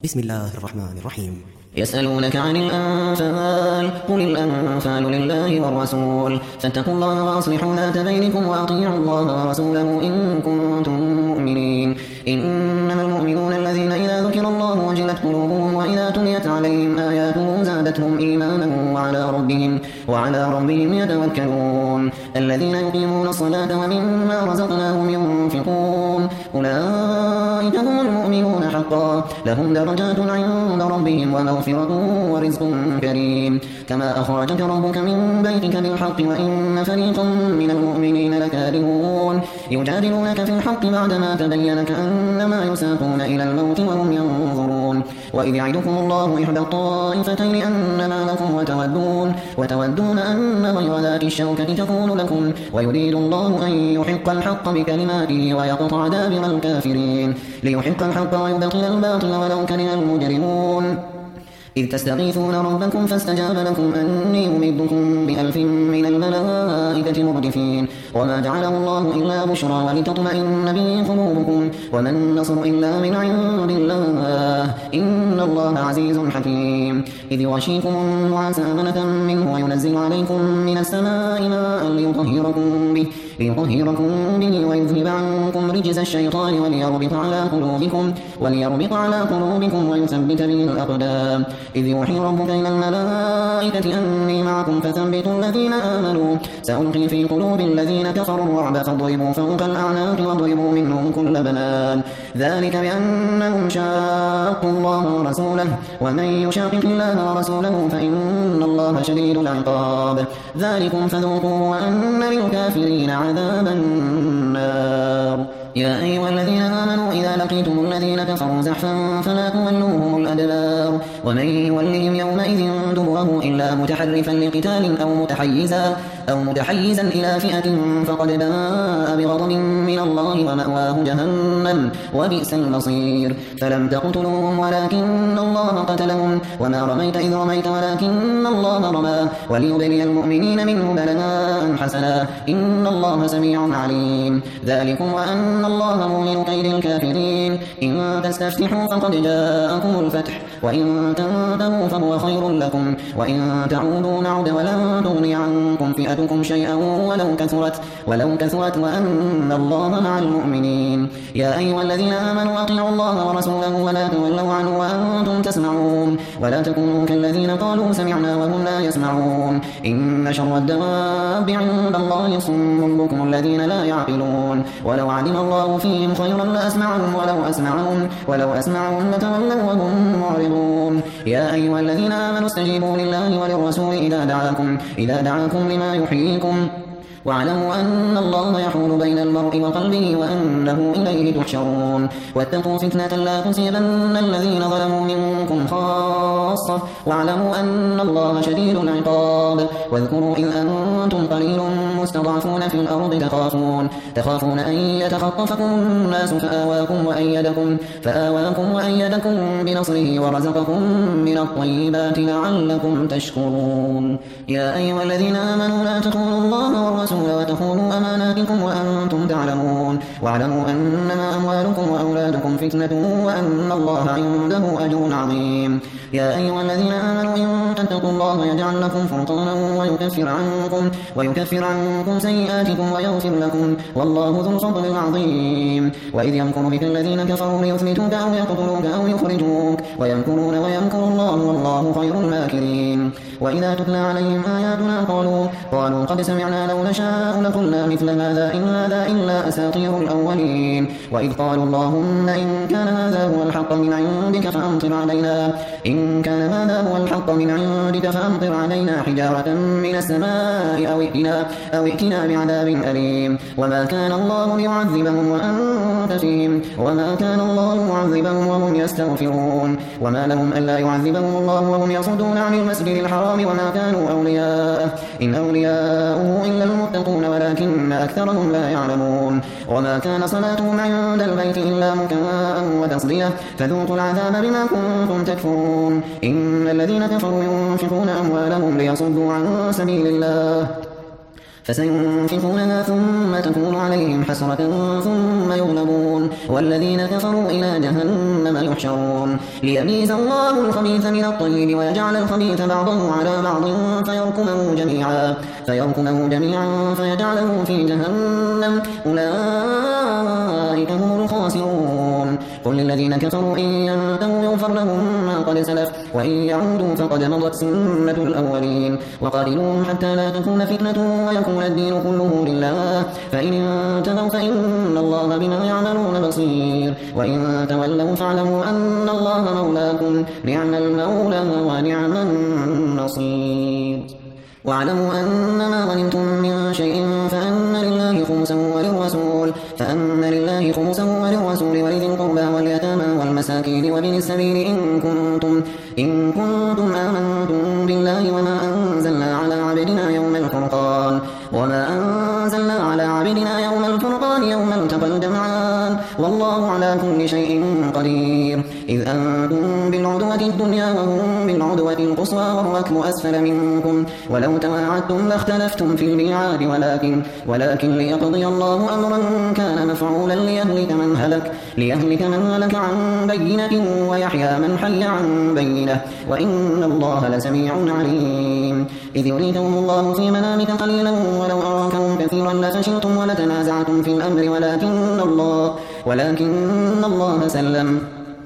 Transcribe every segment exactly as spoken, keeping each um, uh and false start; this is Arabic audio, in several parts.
بسم الله الرحمن الرحيم. يسألونك عن الأنفال قل الأنفال لله والرسول فاتقوا الله وأصلحوا ذات بينكم وأطيعوا الله ورسوله إن كنتم مؤمنين. إنما المؤمنون الذين إذا ذكر الله وجلت قلوبهم وإذا تليت عليهم آياته زادتهم إيمانا وعلى ربهم وعلى ربهم يتوكلون. الذين يقيمون الصلاة ومما رزقناهم ينفقون أولئك هم المؤمنون حقا لهم درجات عند ربهم ومغفرة ورزق كريم. كما أخرجك ربك من بيتك بالحق وإن فريقا من المؤمنين لكارهون يجادلونك في الحق بعدما تبين كأنما يساقون إلى الموت وهم ينظرون. وإذ يعدكم الله إحدى الطائفتين أنما لكم وتودون وتودون أن غير ذات الشوكة تكون لكم ويريد الله أن يحق الحق بكلماته ويقطع دابر الكافرين ليحق الحق ويبطل الباطل ولو كره المجرمون. إذ تستغيثون ربكم فاستجاب لكم أني أمدكم بألف من الملائكة مردفين. وما جعله الله إلا بشرى ولتطمئن به قلوبكم وما النصر إلا من عند الله إن الله عزيز حكيم. إذ يغشيكم النعاس أمنة منه وينزل عليكم من السماء ماء ليطهركم به ليطهركم به ويذهب عنكم رجز الشيطان وليربط على قلوبكم وليربط على قلوبكم ويثبت به الأقدام. إذ يوحي ربك إلى الملائكة أني معكم فثبتوا الذين آمنوا سألقي في قلوب الذين كفروا الرعب فاضربوا فوق الأعناق واضربوا منهم كل بنان ذلك بأنهم شاقوا الله ورسوله ومن يشاقق الله ورسوله فإن الله شديد العقاب. ذلكم فذوقوا وأن للكافرين عذاب النار. يا أيها الذين آمنوا إذا لقيتم الذين كفروا زحفا فلا تولوهم الأدبار ومن يولهم يومئذ دبره إلا متحرفا لقتال أو متحيزا أو متحيزا إلى فئة فقد باء بغضب من الله ومأواه جهنم وبئس المصير. فلم تقتلوهم ولكن الله قتلهم وما رميت إذ رميت ولكن الله رمى وليبلي المؤمنين منه بلاء حسنا إن الله سميع عليم. ذلكم وأن الله مؤمن كيد الكافرين. إن تستفتحوا فقد جاءكم الفتح وإن تنتهوا فهو خير لكم وإن تعودوا نعد ولن تغني عنكم فئتكم شيئا ولو كثرت ولو كثرت وأن الله مع المؤمنين. يا أيها الذين آمنوا أطيعوا الله ورسوله ولا تولوا عنه وأنتم تسمعون ولا تكونوا كالذين قالوا سمعنا وهم لا يسمعون. إن شر الدواب عند الله الصم البكم الذين لا يعقلون. ولو علم الله فيهم خيرا لأسمعهم ولو أسمعهم ولو أسمعهم لتولوا وهم معرضون. يا أيها الذين آمنوا استجيبوا لله وللرسول إذا دعاكم إذا دعاكم لما يحييكم واعلموا أن الله يحول بين المرء وقلبه وأنه إليه تحشرون. واتقوا فتنة لا تصيبن الذين ظلموا منكم خاصة واعلموا أن الله شديد العقاب. واذكروا إذ أنتم قليل مستضعفون في الأرض تخافون تخافون أن يتخطفكم الناس فآواكم وأيدكم فآواكم وأيدكم بنصره ورزقكم من الطيبات لعلكم تشكرون. يا أيها الذين آمنوا لا تخونوا الله والرسول وتخونوا أماناتكم وأنتم تعلمون واعلموا أنما أموالكم وأولادكم فتنة وأن الله عنده أجر عظيم. يا أيها الذين آمنوا إن تتقوا الله يجعل لكم فرقانا ويكفر عنكم ويكفر عنكم سيئاتكم ويغفر لكم والله ذو الفضل العظيم. وإذ يمكر بك الذين كفروا ليثبتوك أو يقتلوك أو يخرجوك ويمكرون ويمكر الله والله خير الماكرين. وإذا تتلى عليهم آياتنا قالوا قالوا قد سمعنا لو نشاء لقلنا مثل هذا إن هذا إلا أساطير الأولين. وإذ قالوا اللهم إن كان هذا هو الحق من عندك فأمطر علينا إن كان هذا هو الحق من عندك فأمطر علينا حجارة من السماء أو ائتنا أو ائتنا بعذاب أليم. وما كان الله ليعذبهم وأنت فيهم وما كان الله معذبهم وهم يستغفرون. وما لهم ألا يعذبهم الله وهم يصدون عن المسجد الحرام وما كانوا أولياءه إن أولياؤه إلا المتقون ولكن أكثرهم لا يعلمون. وما كان صلاتهم عند البيت إلا مكاء وتصدية فذوقوا العذاب بما كنتم تكفرون. إن الذين كفروا ينفقون أموالهم ليصدوا عن سبيل الله فسينفقونها ثم تكون عليهم حسرة ثم يغلبون والذين كفروا إلى جهنم يحشرون ليميز الله الخبيث من الطيب ويجعل الخبيث بعضه على بعض فيركمه جميعا فيركمه جميعا فيجعله في جهنم أولئك هم الخاسرون قل للذين كفروا إن ينتهوا يغفر لهم ما قد سلف وإن يعودوا فقد مضت سنة الأولين وقاتلوهم حتى لا تكون فتنة ويكون الدين كله لله فإن انتهوا فإن الله بما يعملون بصير وإن تولوا فاعلموا أن الله مولاكم نعم المولى ونعم النصير واعلموا أن ما غنمتم من شيء فأن لله خمسه وللرسول فأن لله خمسه وللرسول ولذي القربى واليتامى والمساكين وابن السبيل إن كنتم إن كنتم آمنتم بالله وما أنزلنا على عبدنا يوم الفرقان وما أنزلنا على عبدنا يوم الفرقان يوم التقى الجمعان والله على كل شيء قدير إذ أنتم بالعدوة الدنيا وهم بالعدوة القصوى والركب أسفل منكم ولو تواعدتم لاختلفتم في الميعاد ولكن ولكن ليقضي الله أمرا كان مفعولا ليهلك من هلك ليهلك من هلك عن بينة ويحيى من حي عن بينة وإن الله لسميع عليم إذ يريكم الله في منامك قليلا ولو أراكم كثيرا لفشلتم ولتنازعتم في الأمر ولكن الله ولكن الله سلم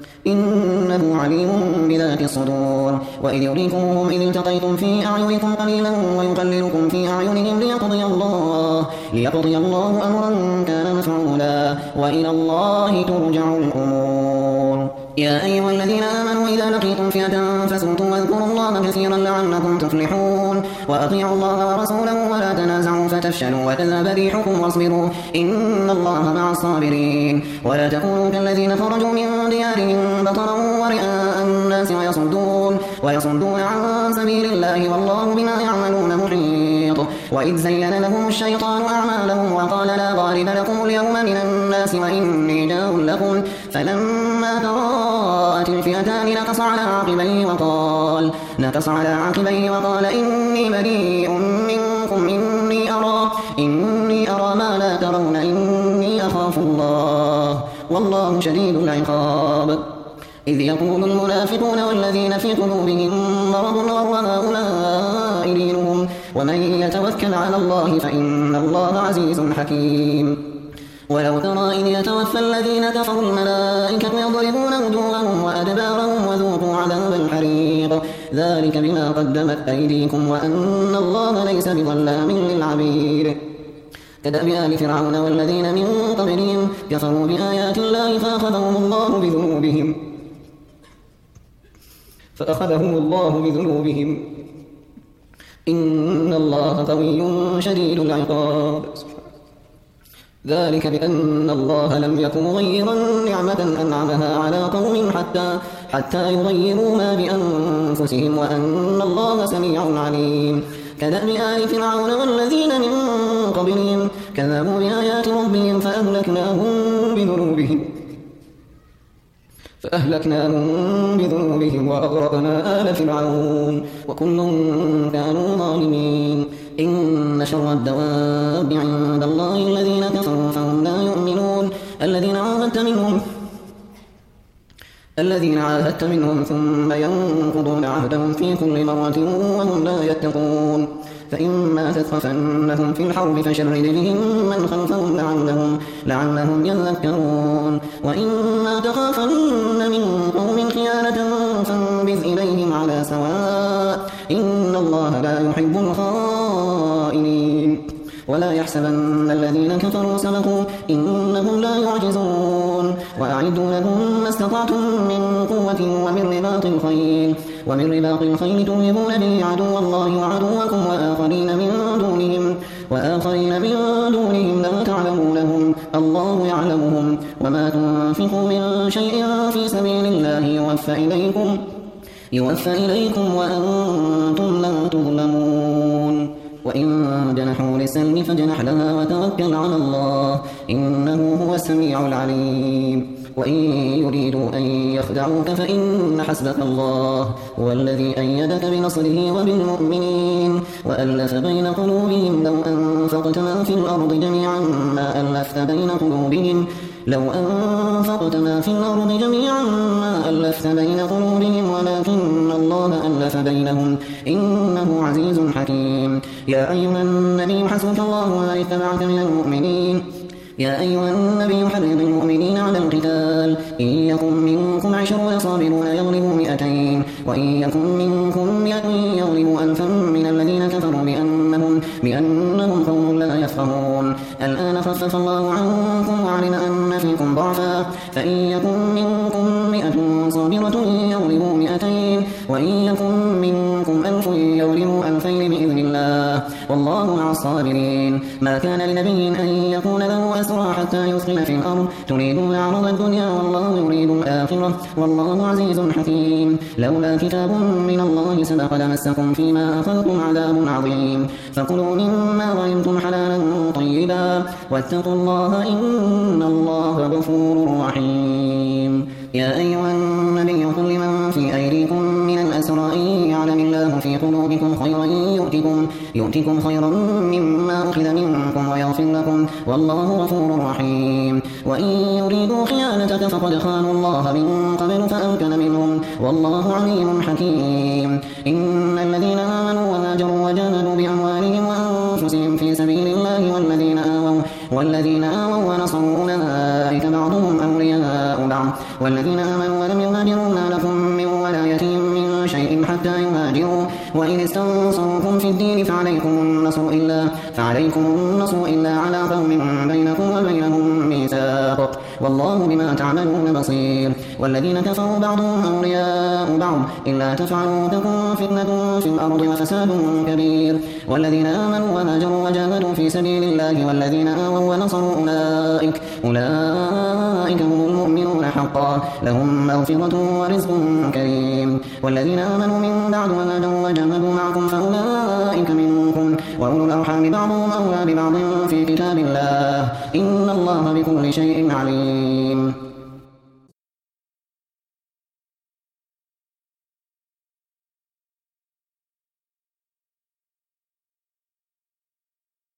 إنه عليم بذات الصدور وإذ يريكمهم إذ التقيتم في أعينكم قليلا ويقللكم في أعينهم ليقضي الله ليقضي الله أمرا كان مفعولا وإلى الله ترجع الأمور يا أيها الذين آمنوا إذا لقيتم فئة فاثبتوا واذكروا الله كثيرا لعلكم تفلحون وأطيعوا الله ورسوله ولا تنازعوا فتفشلوا وتذهب ريحكم واصبروا إن الله مع الصابرين ولا تكونوا كالذين خرجوا من ديارهم بطرا ورئاء الناس ويصدون ويصدون عن سبيل الله والله بما يعملون محيط وإذ زين لهم الشيطان أعمالهم وقال لا غالب لكم اليوم من الناس وإني جار لكم فلما تراءت الفئتان نكص على عقبيه وقال نكص على عقبيه وقال إني بريء منكم إني أرى إني أرى ما لا ترون إني أخاف الله والله شديد العقاب إذ يقول المنافقون والذين في قلوبهم مرض غر هؤلاء دينهم ومن يتوكل على الله فإن الله عزيز حكيم ولو ترى إذ يتوفى الذين كفروا الملائكة يضربون وجوههم وأدبارهم وذوقوا عذاب الحريق ذلك بما قدمت أيديكم وأن الله ليس بظلام للعبيد كدأب آل فرعون والذين من قبلهم كفروا بآيات الله فأخذهم الله بذنوبهم فأخذهم الله بذنوبهم إن الله قوي شديد العقاب ذلك بأن الله لم يكن مغيرا نعمة أنعمها على قوم حتى حتى يغيروا ما بأنفسهم وأن الله سميع عليم كدأب آل فرعون والذين من قبلهم كذبوا بآيات ربهم فأهلكناهم بذنوبهم فأهلكناهم بذنوبهم وأغرقنا آل فرعون وكل كانوا ظالمين إن شر الدواب عند الله الذين كفروا فهم لا يؤمنون الذين عاهدت منهم الذين عاهدت منهم ثم ينقضون عهدهم في كل مرة وهم لا يتقون فإما تثقفنهم في الحرب فشرد بهم من خلفهم لعلهم, لعلهم يذكرون وإما تخافن من قوم خيانة فانبذ إليهم على سواء إن الله لا يحب الخائنين ولا يحسبن الذين كفروا سبقوا إنهم لا يعجزون وأعدوا لهم ما استطعتم من قوة ومن رباط الخيل ومن رباط الخيل ترهبون به عدو الله وعدوكم وآخرين من دونهم وآخرين من دونهم لا تعلمونهم الله يعلمهم وما تنفقوا من شيء في سبيل الله يوفى إليكم يوفى إليكم وأنتم لا تظلمون وإن جنحوا للسلم فاجنح لها وتوكل على الله إنه هو السميع العليم وإن يريدوا أن يخدعوك فإن حسبك الله هو الذي أيدك بنصره وبالمؤمنين وألف بين قلوبهم لو أنفقت ما في الأرض جميعا ما ألفت بين قلوبهم لو أنفقت ما في الأرض جميعا ما ألفت بين قلوبهم ولكن الله ألف بينهم إنه عزيز حكيم. يا أيها النبي حسبك الله ومن اتبعك من المؤمنين يا أيها النبي حرض المؤمنين على القتال إن يكن منكم عشرون صابرون يغلبوا مئتين وإن يكن منكم مئة يغلبوا ألفا من الذين كفروا بأنهم, بأنهم قوم لا يفقهون. الآن خفف الله عنكم وعلم أن فيكم ضعفا فإن يكن منكم مئة صابرة يغلبوا مئتين وإن يكن منكم ألف يغلبوا ألفين بإذن الله والله مع الصابرين. ما كان لنبي أن يكون له أسرى حتى يثقل في الأرض تريدون عرض الدنيا والله يريد الآخرة والله عزيز حكيم. لولا كتاب من الله سبق لمسكم فيما أخذتم عذاب عظيم فكلوا مما غنمتم حلالا طيبا واتقوا الله إن الله غفور رحيم. يا أيها النبي قل لمن في أيديكم من الأسرى إن يعلم الله في قلوبكم خيرا يؤتكم, يؤتكم خيرا مما أخذ منكم ويغفر لكم والله غفور رحيم. وإن يريدوا خيانتك فقد خانوا الله من قبل فأمكن منهم والله عليم حكيم. إن الذين آمنوا وهاجروا وجاهدوا بأموالهم وأنفسهم في سبيل الله والذين آووا والذين آووا ونصروا أولئك بعضهم أولياء بعض والذين آمنوا ولم يهاجروا ما لكم من ولايتهم من شيء حتى يهاجروا وإن استنصروكم في الدين فعليكم النصر إلا, فعليكم النصر إلا على قوم بينكم وبينهم ميثاق والله بما تعملون بصير. والذين كفروا بعضهم أولياء بعض إلا تفعلوا تكن فتنة في الأرض وفساد كبير. والذين آمنوا وهاجروا وجاهدوا في سبيل الله والذين آووا ونصروا أولئك, أولئك هم المؤمنون حقا لهم مغفرة ورزق كريم. والذين آمنوا من بعد وهاجروا وجاهدوا معكم فأولئك منكم وأولو الأرحام بعضهم أولى ببعض في كتاب الله إن الله بكل شيء عليم.